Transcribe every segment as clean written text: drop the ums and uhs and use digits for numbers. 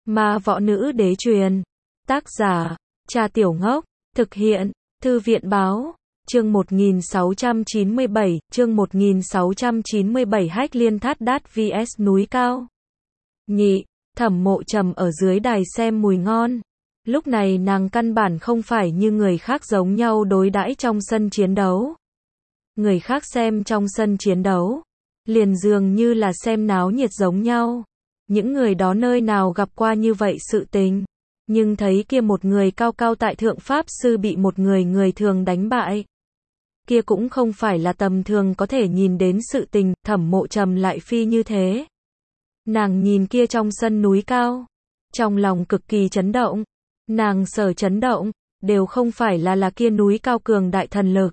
Ma võ nữ đế truyền. Tác giả, Cha Tiểu Ngốc. Thực hiện, Thư viện báo. Chương 1697, Hách Liên Thát Đát vs núi cao. Nhị, Thẩm Mộ Trầm ở dưới đài xem mùi ngon. Lúc này nàng căn bản không phải như người khác giống nhau đối đãi trong sân chiến đấu. Người khác xem trong sân chiến đấu, liền dường như là xem náo nhiệt giống nhau. Những người đó nơi nào gặp qua như vậy sự tình. Nhưng thấy kia một người cao cao tại thượng pháp sư bị một người thường đánh bại. Kia cũng không phải là tầm thường có thể nhìn đến sự tình, Thẩm Mộ Trầm lại phi như thế. Nàng nhìn kia trong sân núi cao, trong lòng cực kỳ chấn động. Nàng sở chấn động, đều không phải là kia núi cao cường đại thần lực,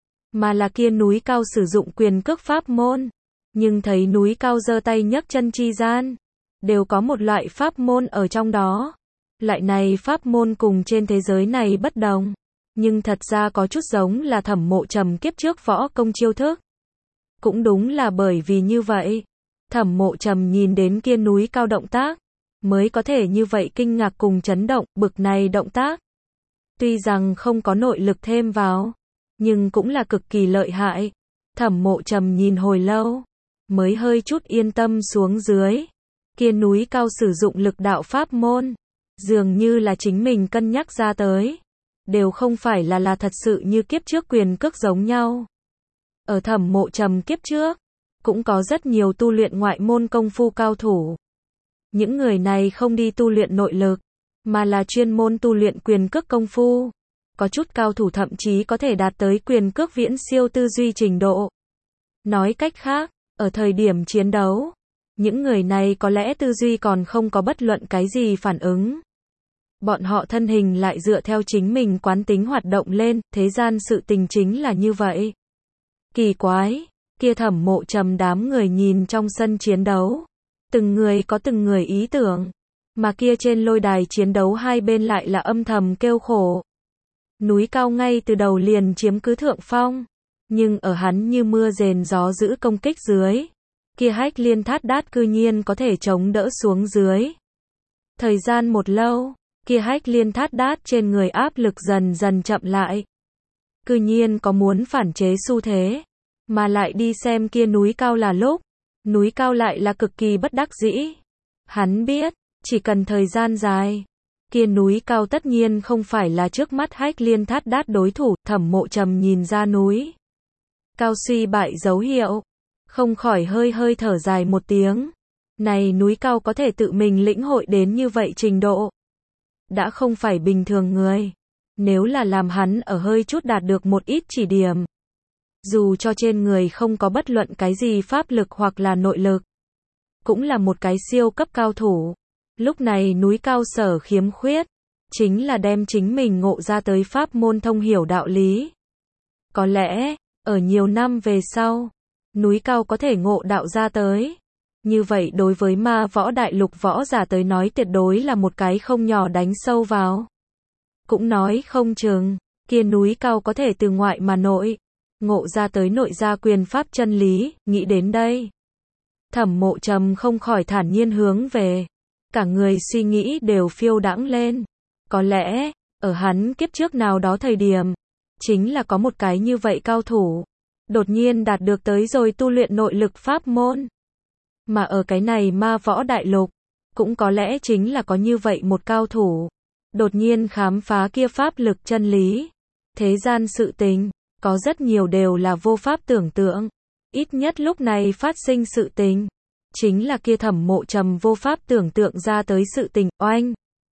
mà là kia núi cao sử dụng quyền cước pháp môn. Nhưng thấy núi cao giơ tay nhấc chân chi gian, đều có một loại pháp môn ở trong đó. Loại này pháp môn cùng trên thế giới này bất đồng, nhưng thật ra có chút giống là Thẩm Mộ Trầm kiếp trước võ công chiêu thức. Cũng đúng là bởi vì như vậy, Thẩm Mộ Trầm nhìn đến kia núi cao động tác, mới có thể như vậy kinh ngạc cùng chấn động. Bực này động tác, tuy rằng không có nội lực thêm vào, nhưng cũng là cực kỳ lợi hại. Thẩm Mộ Trầm nhìn hồi lâu, mới hơi chút yên tâm xuống dưới. Kia núi cao sử dụng lực đạo pháp môn, dường như là chính mình cân nhắc ra tới, đều không phải là thật sự như kiếp trước quyền cước giống nhau. Ở Thẩm Mộ Trầm kiếp trước, cũng có rất nhiều tu luyện ngoại môn công phu cao thủ. Những người này không đi tu luyện nội lực, mà là chuyên môn tu luyện quyền cước công phu. Có chút cao thủ thậm chí có thể đạt tới quyền cước viễn siêu tư duy trình độ. Nói cách khác, ở thời điểm chiến đấu, những người này có lẽ tư duy còn không có bất luận cái gì phản ứng. Bọn họ thân hình lại dựa theo chính mình quán tính hoạt động lên, thế gian sự tình chính là như vậy. Kỳ quái, kia Thẩm Mộ Trầm đám người nhìn trong sân chiến đấu, từng người có từng người ý tưởng, mà kia trên lôi đài chiến đấu hai bên lại là âm thầm kêu khổ. Núi cao ngay từ đầu liền chiếm cứ thượng phong, nhưng ở hắn như mưa rền gió dữ công kích dưới, kia Hách Liên Thát Đát cư nhiên có thể chống đỡ xuống dưới. Thời gian một lâu, kia Hách Liên Thát Đát trên người áp lực dần dần chậm lại. Cư nhiên có muốn phản chế xu thế, mà lại đi xem kia núi cao là lúc. Núi cao lại là cực kỳ bất đắc dĩ. Hắn biết, chỉ cần thời gian dài, kia núi cao tất nhiên không phải là trước mắt Hách Liên Thát Đát đối thủ. Thẩm Mộ Trầm nhìn ra núi cao suy bại dấu hiệu, không khỏi hơi thở dài một tiếng. Này núi cao có thể tự mình lĩnh hội đến như vậy trình độ, đã không phải bình thường người. Nếu là làm hắn ở hơi chút đạt được một ít chỉ điểm, dù cho trên người không có bất luận cái gì pháp lực hoặc là nội lực, cũng là một cái siêu cấp cao thủ. Lúc này núi cao sở khiếm khuyết, chính là đem chính mình ngộ ra tới pháp môn thông hiểu đạo lý. Có lẽ, ở nhiều năm về sau, núi cao có thể ngộ đạo ra tới. Như vậy đối với ma võ đại lục võ giả tới nói tuyệt đối là một cái không nhỏ đánh sâu vào. Cũng nói không chừng, kia núi cao có thể từ ngoại mà nội, ngộ ra tới nội gia quyền pháp chân lý. Nghĩ đến đây, Thẩm Mộ Trầm không khỏi thản nhiên hướng về, cả người suy nghĩ đều phiêu đãng lên. Có lẽ, ở hắn kiếp trước nào đó thời điểm, chính là có một cái như vậy cao thủ, đột nhiên đạt được tới rồi tu luyện nội lực pháp môn. Mà ở cái này ma võ đại lục, cũng có lẽ chính là có như vậy một cao thủ, đột nhiên khám phá kia pháp lực chân lý. Thế gian sự tình, có rất nhiều đều là vô pháp tưởng tượng. Ít nhất lúc này phát sinh sự tình, chính là kia Thẩm Mộ Trầm vô pháp tưởng tượng ra tới sự tình. Oanh!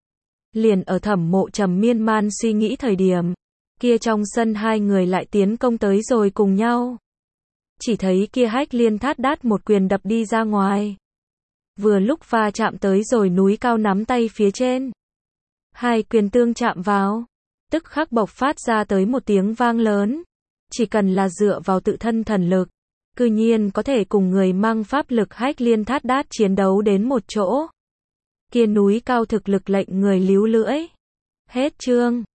Liền ở Thẩm Mộ Trầm miên man suy nghĩ thời điểm, kia trong sân hai người lại tiến công tới rồi cùng nhau. Chỉ thấy kia Hách Liên Thát Đát một quyền đập đi ra ngoài, vừa lúc va chạm tới rồi núi cao nắm tay phía trên. Hai quyền tương chạm vào, tức khắc bộc phát ra tới một tiếng vang lớn. Chỉ cần là dựa vào tự thân thần lực, cư nhiên có thể cùng người mang pháp lực Hách Liên Thát Đát chiến đấu đến một chỗ. Kia núi cao thực lực lệnh người líu lưỡi. Hết chương.